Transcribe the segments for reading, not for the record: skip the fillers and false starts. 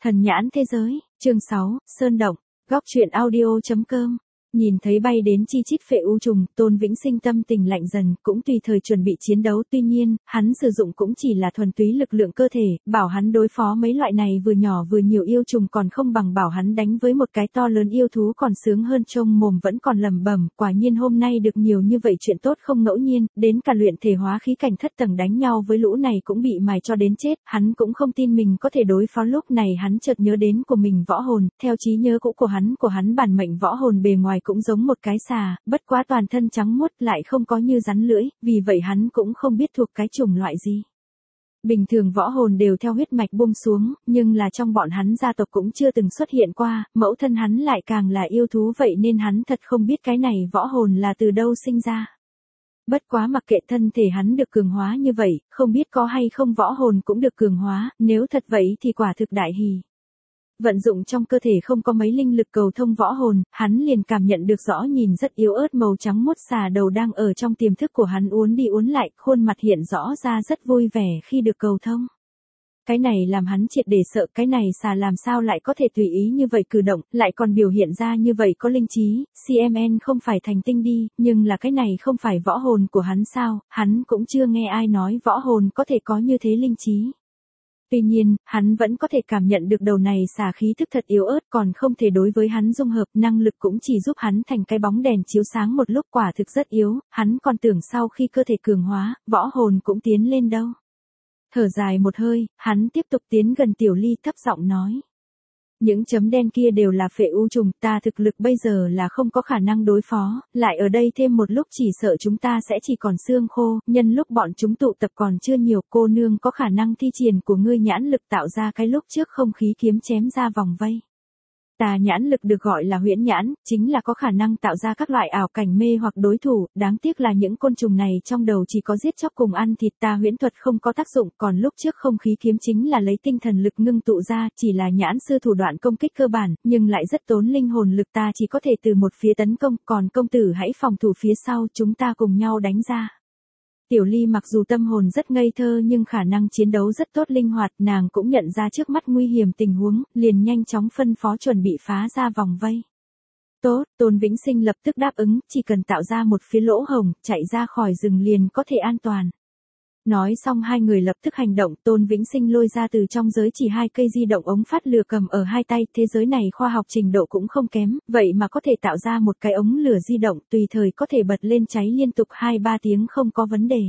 Thần nhãn thế giới, chương 6, Sơn Động, góc truyện audio.com. Nhìn thấy bay đến chi chít phệ u trùng, Tôn Vĩnh Sinh tâm tình lạnh dần, cũng tùy thời chuẩn bị chiến đấu. Tuy nhiên, hắn sử dụng cũng chỉ là thuần túy lực lượng cơ thể, bảo hắn đối phó mấy loại này vừa nhỏ vừa nhiều yêu trùng còn không bằng bảo hắn đánh với một cái to lớn yêu thú còn sướng hơn. Trông mồm vẫn còn lẩm bẩm, quả nhiên hôm nay được nhiều như vậy chuyện tốt không ngẫu nhiên, đến cả luyện thể hóa khí cảnh thất tầng đánh nhau với lũ này cũng bị mài cho đến chết, hắn cũng không tin mình có thể đối phó. Lúc này hắn chợt nhớ đến của mình võ hồn, theo trí nhớ cũ của hắn bản mệnh võ hồn bề ngoài cũng giống một cái xà, bất quá toàn thân trắng muốt lại không có như rắn lưỡi, vì vậy hắn cũng không biết thuộc cái chủng loại gì. Bình thường võ hồn đều theo huyết mạch buông xuống, nhưng là trong bọn hắn gia tộc cũng chưa từng xuất hiện qua, mẫu thân hắn lại càng là yêu thú, vậy nên hắn thật không biết cái này võ hồn là từ đâu sinh ra. Bất quá mặc kệ thân thể hắn được cường hóa như vậy, không biết có hay không võ hồn cũng được cường hóa, nếu thật vậy thì quả thực đại hỉ. Vận dụng trong cơ thể không có mấy linh lực cầu thông võ hồn, hắn liền cảm nhận được rõ nhìn rất yếu ớt màu trắng muốt xà đầu đang ở trong tiềm thức của hắn uốn đi uốn lại, khuôn mặt hiện rõ ra rất vui vẻ khi được cầu thông. Cái này làm hắn triệt để sợ, cái này xà làm sao lại có thể tùy ý như vậy cử động, lại còn biểu hiện ra như vậy có linh trí, CMN không phải thành tinh đi, nhưng là cái này không phải võ hồn của hắn sao, hắn cũng chưa nghe ai nói võ hồn có thể có như thế linh trí. Tuy nhiên, hắn vẫn có thể cảm nhận được đầu này xà khí thức thật yếu ớt, còn không thể đối với hắn dung hợp, năng lực cũng chỉ giúp hắn thành cái bóng đèn chiếu sáng một lúc, quả thực rất yếu, hắn còn tưởng sau khi cơ thể cường hóa, võ hồn cũng tiến lên đâu. Thở dài một hơi, hắn tiếp tục tiến gần Tiểu Ly thấp giọng nói. Những chấm đen kia đều là phệ u trùng, ta thực lực bây giờ là không có khả năng đối phó, lại ở đây thêm một lúc chỉ sợ chúng ta sẽ chỉ còn xương khô, nhân lúc bọn chúng tụ tập còn chưa nhiều. Cô nương có khả năng thi triển của ngươi nhãn lực tạo ra cái lúc trước không khí kiếm chém ra vòng vây. Tà nhãn lực được gọi là huyễn nhãn, chính là có khả năng tạo ra các loại ảo cảnh mê hoặc đối thủ, đáng tiếc là những côn trùng này trong đầu chỉ có giết chóc cùng ăn thịt, tà huyễn thuật không có tác dụng, còn lúc trước không khí kiếm chính là lấy tinh thần lực ngưng tụ ra, chỉ là nhãn sư thủ đoạn công kích cơ bản, nhưng lại rất tốn linh hồn lực, ta chỉ có thể từ một phía tấn công, còn công tử hãy phòng thủ phía sau, chúng ta cùng nhau đánh ra. Tiểu Ly mặc dù tâm hồn rất ngây thơ nhưng khả năng chiến đấu rất tốt linh hoạt, nàng cũng nhận ra trước mắt nguy hiểm tình huống, liền nhanh chóng phân phó chuẩn bị phá ra vòng vây. Tốt, Tôn Vĩnh Sinh lập tức đáp ứng, chỉ cần tạo ra một phía lỗ hổng, chạy ra khỏi rừng liền có thể an toàn. Nói xong hai người lập tức hành động, Tôn Vĩnh Sinh lôi ra từ trong giới chỉ 2 cây di động ống phát lửa cầm ở hai tay, thế giới này khoa học trình độ cũng không kém, vậy mà có thể tạo ra một cái ống lửa di động, tùy thời có thể bật lên cháy liên tục 2-3 tiếng không có vấn đề.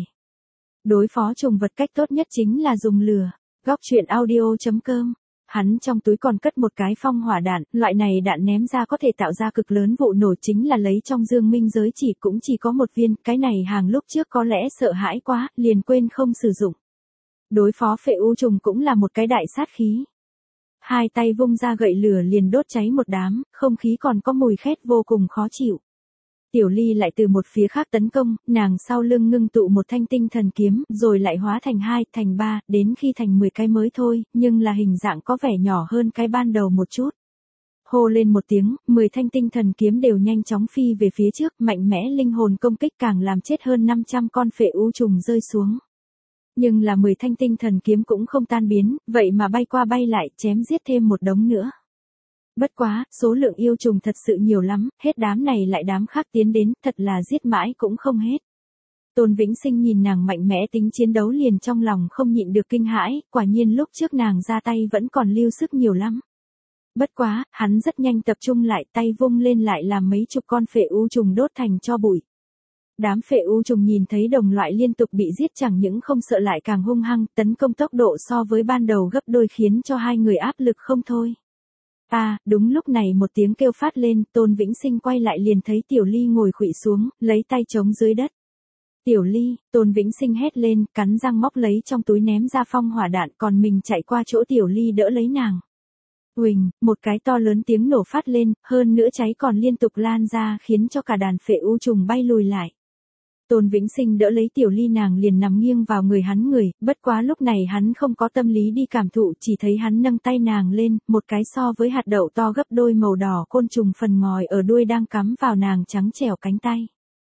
Đối phó trùng vật cách tốt nhất chính là dùng lửa. Góc truyện audio.com. Hắn trong túi còn cất một cái phong hỏa đạn, loại này đạn ném ra có thể tạo ra cực lớn vụ nổ, chính là lấy trong dương minh giới chỉ cũng chỉ có một viên, cái này hàng lúc trước có lẽ sợ hãi quá, liền quên không sử dụng. Đối phó phệ u trùng cũng là một cái đại sát khí. Hai tay vung ra gậy lửa liền đốt cháy một đám, không khí còn có mùi khét vô cùng khó chịu. Tiểu Ly lại từ một phía khác tấn công, nàng sau lưng ngưng tụ một thanh tinh thần kiếm, rồi lại hóa thành 2, thành 3, đến khi thành 10 cái mới thôi, nhưng là hình dạng có vẻ nhỏ hơn cái ban đầu một chút. Hô lên một tiếng, 10 thanh tinh thần kiếm đều nhanh chóng phi về phía trước, mạnh mẽ linh hồn công kích càng làm chết hơn 500 con phệ u trùng rơi xuống. Nhưng là 10 thanh tinh thần kiếm cũng không tan biến, vậy mà bay qua bay lại, chém giết thêm một đống nữa. Bất quá, số lượng yêu trùng thật sự nhiều lắm, hết đám này lại đám khác tiến đến, thật là giết mãi cũng không hết. Tôn Vĩnh Sinh nhìn nàng mạnh mẽ tính chiến đấu liền trong lòng không nhịn được kinh hãi, quả nhiên lúc trước nàng ra tay vẫn còn lưu sức nhiều lắm. Bất quá, hắn rất nhanh tập trung lại, tay vung lên lại làm mấy chục con phệ u trùng đốt thành tro bụi. Đám phệ u trùng nhìn thấy đồng loại liên tục bị giết chẳng những không sợ lại càng hung hăng, tấn công tốc độ so với ban đầu gấp đôi khiến cho hai người áp lực không thôi. Đúng lúc này một tiếng kêu phát lên, Tôn Vĩnh Sinh quay lại liền thấy Tiểu Ly ngồi khuỵu xuống, lấy tay chống dưới đất. Tiểu Ly, Tôn Vĩnh Sinh hét lên, cắn răng móc lấy trong túi ném ra phong hỏa đạn, còn mình chạy qua chỗ Tiểu Ly đỡ lấy nàng. Huỳnh, một cái to lớn tiếng nổ phát lên, hơn nữa cháy còn liên tục lan ra khiến cho cả đàn phệ u trùng bay lùi lại. Tôn Vĩnh Sinh đỡ lấy Tiểu Ly, nàng liền nằm nghiêng vào người hắn, bất quá lúc này hắn không có tâm lý đi cảm thụ, chỉ thấy hắn nâng tay nàng lên, một cái so với hạt đậu to gấp đôi màu đỏ côn trùng phần ngòi ở đuôi đang cắm vào nàng trắng trẻo cánh tay.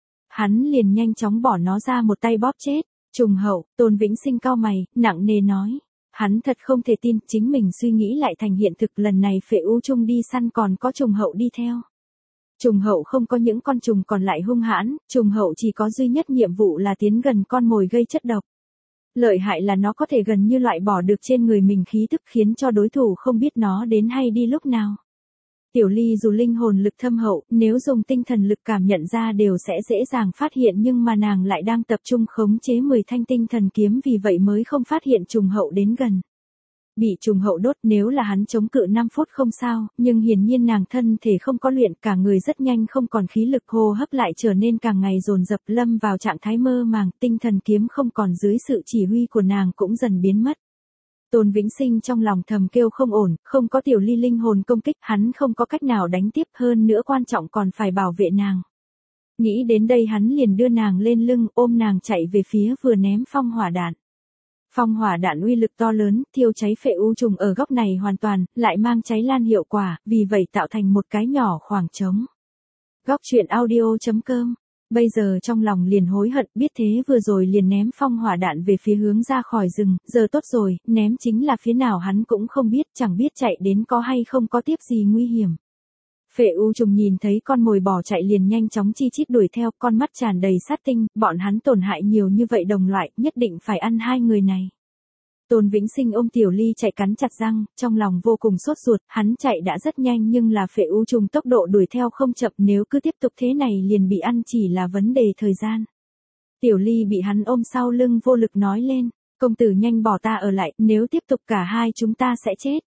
Hắn liền nhanh chóng bỏ nó ra, một tay bóp chết. Trùng hậu, Tôn Vĩnh Sinh cau mày, nặng nề nói. Hắn thật không thể tin, chính mình suy nghĩ lại thành hiện thực, lần này Phệ U Trung đi săn còn có trùng hậu đi theo. Trùng hậu không có những con trùng còn lại hung hãn, trùng hậu chỉ có duy nhất nhiệm vụ là tiến gần con mồi gây chất độc. Lợi hại là nó có thể gần như loại bỏ được trên người mình khí tức khiến cho đối thủ không biết nó đến hay đi lúc nào. Tiểu Ly dù linh hồn lực thâm hậu, nếu dùng tinh thần lực cảm nhận ra đều sẽ dễ dàng phát hiện, nhưng mà nàng lại đang tập trung khống chế 10 thanh tinh thần kiếm, vì vậy mới không phát hiện trùng hậu đến gần. Bị trùng hậu đốt, nếu là hắn chống cự 5 phút không sao, nhưng hiển nhiên nàng thân thể không có luyện, cả người rất nhanh không còn khí lực, hô hấp lại trở nên càng ngày dồn dập, lâm vào trạng thái mơ màng, tinh thần kiếm không còn dưới sự chỉ huy của nàng cũng dần biến mất. Tôn Vĩnh Sinh trong lòng thầm kêu không ổn, không có Tiểu Ly linh hồn công kích, hắn không có cách nào đánh tiếp, hơn nữa quan trọng còn phải bảo vệ nàng. Nghĩ đến đây hắn liền đưa nàng lên lưng, ôm nàng chạy về phía vừa ném phong hỏa đạn. Phong hỏa đạn uy lực to lớn, thiêu cháy Phệ U trùng ở góc này hoàn toàn, lại mang cháy lan hiệu quả, vì vậy tạo thành một cái nhỏ khoảng trống. Góc truyện audio.com. Bây giờ trong lòng liền hối hận, biết thế vừa rồi liền ném phong hỏa đạn về phía hướng ra khỏi rừng, giờ tốt rồi, ném chính là phía nào hắn cũng không biết, chẳng biết chạy đến có hay không có tiếp gì nguy hiểm. Phệ U trùng nhìn thấy con mồi bỏ chạy liền nhanh chóng chi chít đuổi theo, con mắt tràn đầy sát tinh, bọn hắn tổn hại nhiều như vậy đồng loại, nhất định phải ăn hai người này. Tôn Vĩnh Sinh ôm Tiểu Ly chạy cắn chặt răng, trong lòng vô cùng sốt ruột, hắn chạy đã rất nhanh nhưng là Phệ U trùng tốc độ đuổi theo không chậm, nếu cứ tiếp tục thế này liền bị ăn chỉ là vấn đề thời gian. Tiểu Ly bị hắn ôm sau lưng vô lực nói lên, công tử nhanh bỏ ta ở lại, nếu tiếp tục cả hai chúng ta sẽ chết.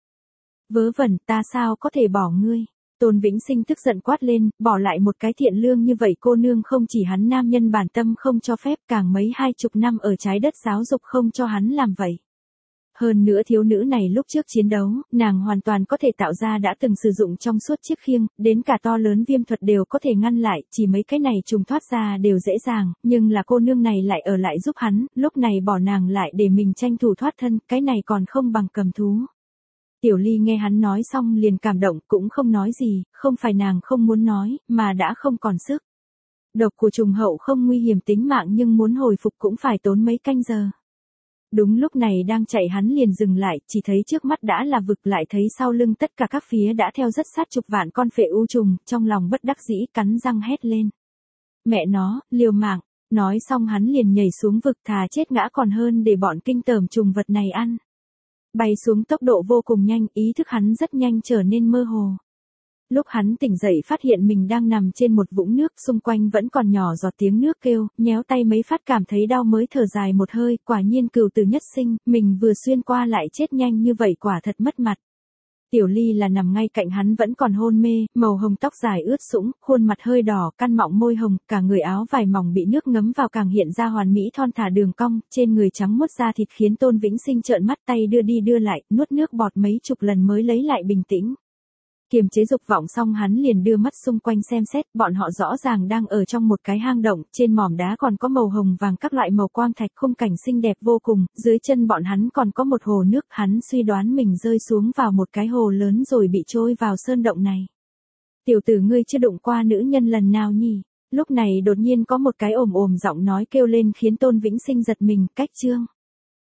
Vớ vẩn, ta sao có thể bỏ ngươi. Tôn Vĩnh Sinh tức giận quát lên, bỏ lại một cái thiện lương như vậy cô nương, không chỉ hắn nam nhân bản tâm không cho phép, càng mấy 20 năm ở trái đất giáo dục không cho hắn làm vậy. Hơn nữa thiếu nữ này lúc trước chiến đấu, nàng hoàn toàn có thể tạo ra đã từng sử dụng trong suốt chiếc khiêng, đến cả to lớn viêm thuật đều có thể ngăn lại, chỉ mấy cái này trùng thoát ra đều dễ dàng, nhưng là cô nương này lại ở lại giúp hắn, lúc này bỏ nàng lại để mình tranh thủ thoát thân, cái này còn không bằng cầm thú. Tiểu Ly nghe hắn nói xong liền cảm động, cũng không nói gì, không phải nàng không muốn nói, mà đã không còn sức. Độc của trùng hậu không nguy hiểm tính mạng nhưng muốn hồi phục cũng phải tốn mấy canh giờ. Đúng lúc này đang chạy hắn liền dừng lại, chỉ thấy trước mắt đã là vực, lại thấy sau lưng tất cả các phía đã theo rất sát chục vạn con Phệ U trùng, trong lòng bất đắc dĩ cắn răng hét lên. Mẹ nó, liều mạng, nói xong hắn liền nhảy xuống vực, thà chết ngã còn hơn để bọn kinh tởm trùng vật này ăn. Bay xuống tốc độ vô cùng nhanh, ý thức hắn rất nhanh trở nên mơ hồ. Lúc hắn tỉnh dậy phát hiện mình đang nằm trên một vũng nước, xung quanh vẫn còn nhỏ giọt tiếng nước kêu, nhéo tay mấy phát cảm thấy đau mới thở dài một hơi, quả nhiên cửu tử nhất sinh, mình vừa xuyên qua lại chết nhanh như vậy quả thật mất mặt. Tiểu Ly là nằm ngay cạnh hắn vẫn còn hôn mê, màu hồng tóc dài ướt sũng, khuôn mặt hơi đỏ, căn mọng môi hồng, cả người áo vải mỏng bị nước ngấm vào càng hiện ra hoàn mỹ thon thả đường cong, trên người trắng muốt da thịt khiến Tôn Vĩnh Sinh trợn mắt, tay đưa đi đưa lại, nuốt nước bọt mấy chục lần mới lấy lại bình tĩnh. Kiềm chế dục vọng xong hắn liền đưa mắt xung quanh xem xét, bọn họ rõ ràng đang ở trong một cái hang động, trên mỏm đá còn có màu hồng vàng các loại màu quang thạch, khung cảnh xinh đẹp vô cùng, dưới chân bọn hắn còn có một hồ nước, hắn suy đoán mình rơi xuống vào một cái hồ lớn rồi bị trôi vào sơn động này. Tiểu tử ngươi chưa đụng qua nữ nhân lần nào nhỉ? Lúc này đột nhiên có một cái ồm ồm giọng nói kêu lên khiến Tôn Vĩnh Sinh giật mình, cách chương.